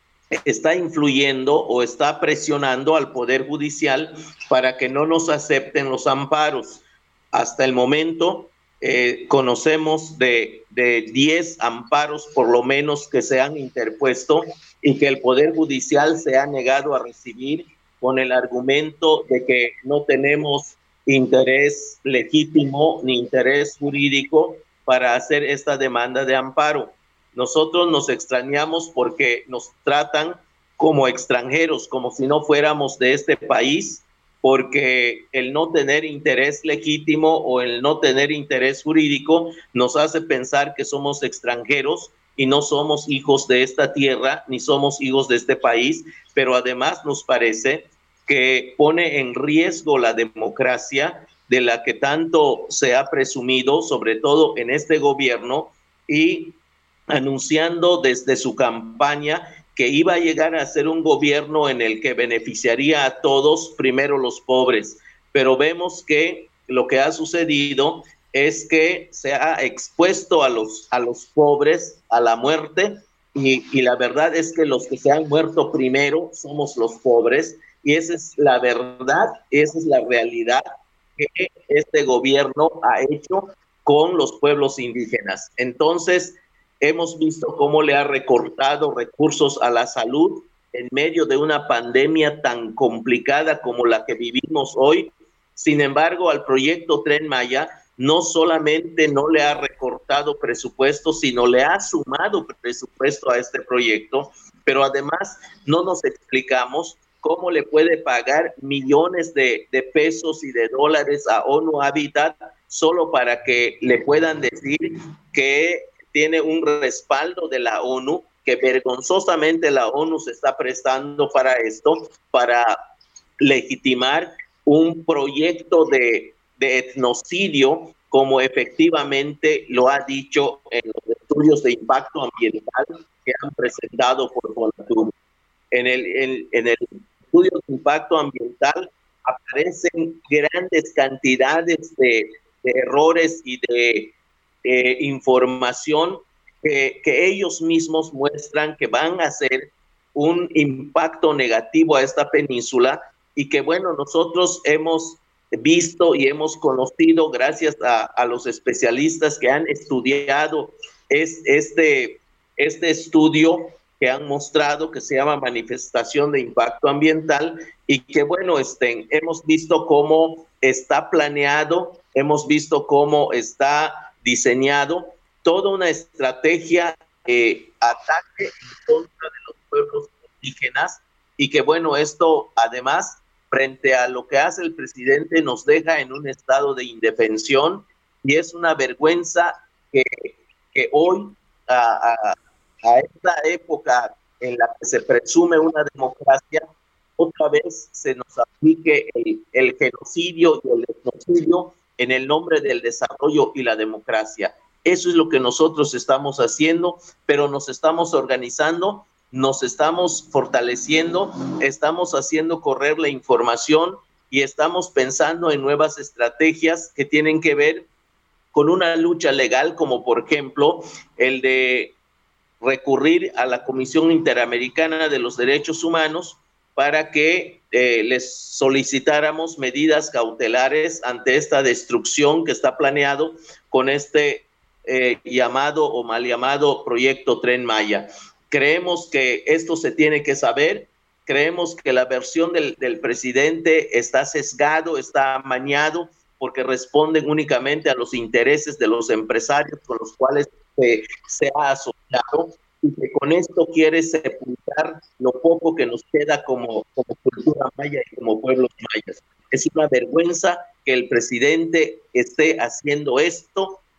está influyendo o está presionando al Poder Judicial para que no nos acepten los amparos. Hasta el momento eh, conocemos de, de diez amparos por lo menos que se han interpuesto y que el Poder Judicial se ha negado a recibir con el argumento de que no tenemos interés legítimo ni interés jurídico para hacer esta demanda de amparo. Nosotros nos extrañamos porque nos tratan como extranjeros, como si no fuéramos de este país, porque el no tener interés legítimo o el no tener interés jurídico nos hace pensar que somos extranjeros y no somos hijos de esta tierra, ni somos hijos de este país, pero además nos parece que pone en riesgo la democracia de la que tanto se ha presumido, sobre todo en este gobierno, y anunciando desde su campaña que iba a llegar a ser un gobierno en el que beneficiaría a todos, primero los pobres. Pero vemos que lo que ha sucedido es que se ha expuesto a los, a los pobres a la muerte, y, y la verdad es que los que se han muerto primero somos los pobres, y esa es la verdad, esa es la realidad que este gobierno ha hecho con los pueblos indígenas. Entonces, hemos visto cómo le ha recortado recursos a la salud en medio de una pandemia tan complicada como la que vivimos hoy. Sin embargo, al proyecto Tren Maya no solamente no le ha recortado presupuesto, sino le ha sumado presupuesto a este proyecto, pero además no nos explicamos cómo le puede pagar millones de, de pesos y de dólares a ONU Habitat solo para que le puedan decir que tiene un respaldo de la ONU, que vergonzosamente la ONU se está prestando para esto, para legitimar un proyecto de, de etnocidio, como efectivamente lo ha dicho en los estudios de impacto ambiental que han presentado por Fonatur. En el, en, en el estudio de impacto ambiental aparecen grandes cantidades de, de errores y de Eh, información que, que ellos mismos muestran que van a hacer un impacto negativo a esta península, y que bueno, nosotros hemos visto y hemos conocido gracias a, a los especialistas que han estudiado es, este, este estudio que han mostrado, que se llama Manifestación de Impacto Ambiental, y que bueno, este, hemos visto cómo está planeado, hemos visto cómo está diseñado toda una estrategia de ataque en contra de los pueblos indígenas, y que bueno, esto además, frente a lo que hace el presidente, nos deja en un estado de indefensión, y es una vergüenza que, que hoy, a, a, a esta época en la que se presume una democracia, otra vez se nos aplique el, el genocidio y el etnocidio en el nombre del desarrollo y la democracia. Eso es lo que nosotros estamos haciendo, pero nos estamos organizando, nos estamos fortaleciendo, estamos haciendo correr la información y estamos pensando en nuevas estrategias que tienen que ver con una lucha legal, como por ejemplo el de recurrir a la Comisión Interamericana de los Derechos Humanos para que eh, les solicitáramos medidas cautelares ante esta destrucción que está planeado con este eh, llamado o mal llamado proyecto Tren Maya. Creemos que esto se tiene que saber, creemos que la versión del, del presidente está sesgado, está amañado, porque responden únicamente a los intereses de los empresarios con los cuales eh, se ha asociado, y que con esto quiere sepultar lo poco que nos queda como, como cultura maya y como pueblos mayas. Es una vergüenza que el presidente esté haciendo esto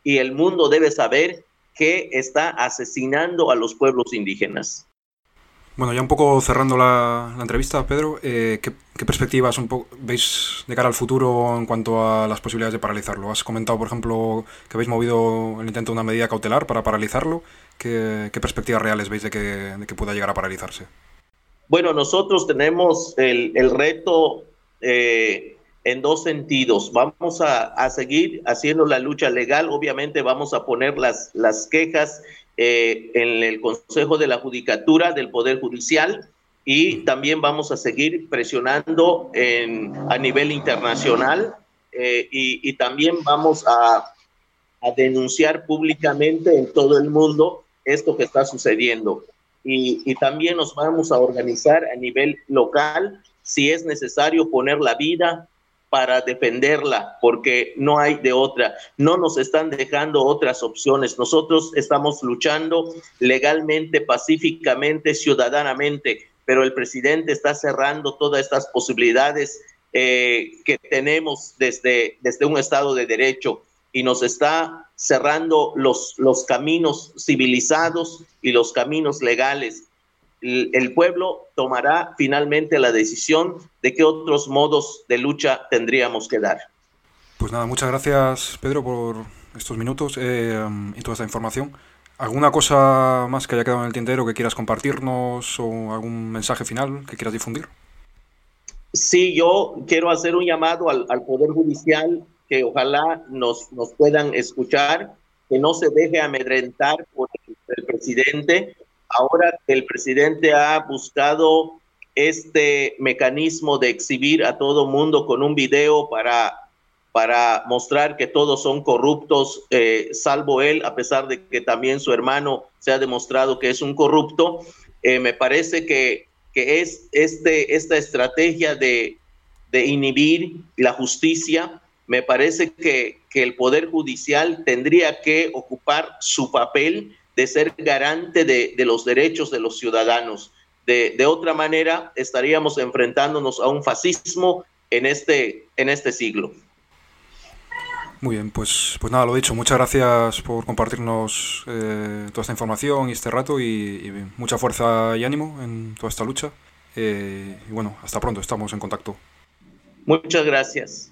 y el mundo debe saber que está asesinando a los pueblos indígenas. Bueno, ya un poco cerrando la, la entrevista, Pedro, eh, ¿qué, qué perspectivas un poco veis de cara al futuro en cuanto a las posibilidades de paralizarlo? Has comentado, por ejemplo, que habéis movido el intento de una medida cautelar para paralizarlo. ¿Qué, qué perspectivas reales veis de que, de que pueda llegar a paralizarse? Bueno, nosotros tenemos el, el reto eh, en dos sentidos. Vamos a, a seguir haciendo la lucha legal. Obviamente vamos a poner las, las quejas Eh, en el Consejo de la Judicatura del Poder Judicial, y también vamos a seguir presionando en, a nivel internacional eh, y, y también vamos a, a denunciar públicamente en todo el mundo esto que está sucediendo. Y, y también nos vamos a organizar a nivel local, si es necesario poner la vida para defenderla, porque no hay de otra. No nos están dejando otras opciones. Nosotros estamos luchando legalmente, pacíficamente, ciudadanamente, pero el presidente está cerrando todas estas posibilidades eh, que tenemos desde, desde un Estado de Derecho, y nos está cerrando los, los caminos civilizados y los caminos legales. El pueblo tomará finalmente la decisión de qué otros modos de lucha tendríamos que dar. Pues nada, muchas gracias, Pedro, por estos minutos eh, y toda esta información. ¿Alguna cosa más que haya quedado en el tintero que quieras compartirnos o algún mensaje final que quieras difundir? Sí, yo quiero hacer un llamado al, al Poder Judicial, que ojalá nos, nos puedan escuchar, que no se deje amedrentar por el, el presidente. Ahora que el presidente ha buscado este mecanismo de exhibir a todo mundo con un video para, para mostrar que todos son corruptos, eh, salvo él, a pesar de que también su hermano se ha demostrado que es un corrupto, eh, me parece que, que es este, esta estrategia de, de inhibir la justicia. Me parece que, que el Poder Judicial tendría que ocupar su papel de ser garante de, de los derechos de los ciudadanos. De, de otra manera, estaríamos enfrentándonos a un fascismo en este, en este siglo. Muy bien, pues, pues nada, lo dicho, muchas gracias por compartirnos eh, toda esta información y este rato, y, y mucha fuerza y ánimo en toda esta lucha. Eh, y bueno, hasta pronto, estamos en contacto. Muchas gracias.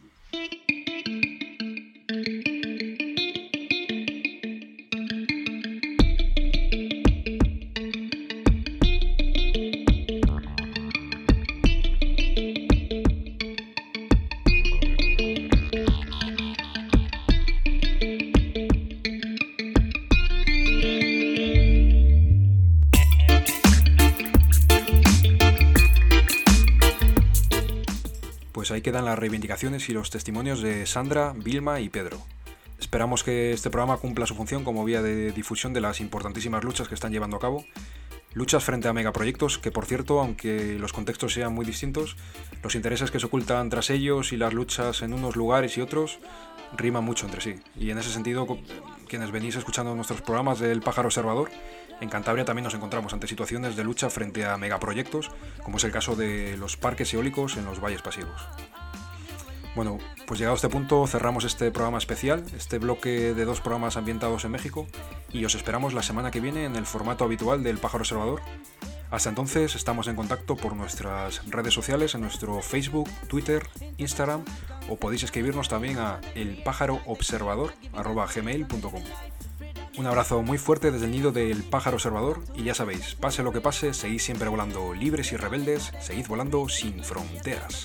Pues ahí quedan las reivindicaciones y los testimonios de Sandra, Vilma y Pedro. Esperamos que este programa cumpla su función como vía de difusión de las importantísimas luchas que están llevando a cabo. Luchas frente a megaproyectos que, por cierto, aunque los contextos sean muy distintos, los intereses que se ocultan tras ellos y las luchas en unos lugares y otros riman mucho entre sí. Y en ese sentido, quienes venís escuchando nuestros programas del Pájaro Observador, en Cantabria también nos encontramos ante situaciones de lucha frente a megaproyectos, como es el caso de los parques eólicos en los valles pasivos. Bueno, pues llegado a este punto cerramos este programa especial, este bloque de dos programas ambientados en México, y os esperamos la semana que viene en el formato habitual del Pájaro Observador. Hasta entonces estamos en contacto por nuestras redes sociales, en nuestro Facebook, Twitter, Instagram, o podéis escribirnos también a elpájaroobservador arroba gmail punto com. Un abrazo muy fuerte desde el nido del Pájaro Observador, y ya sabéis, pase lo que pase, seguid siempre volando libres y rebeldes, seguid volando sin fronteras.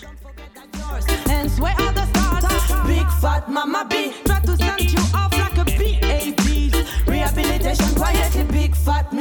Big fat mama bee, try to stand you off like a B A B. Rehabilitation quietly, big fat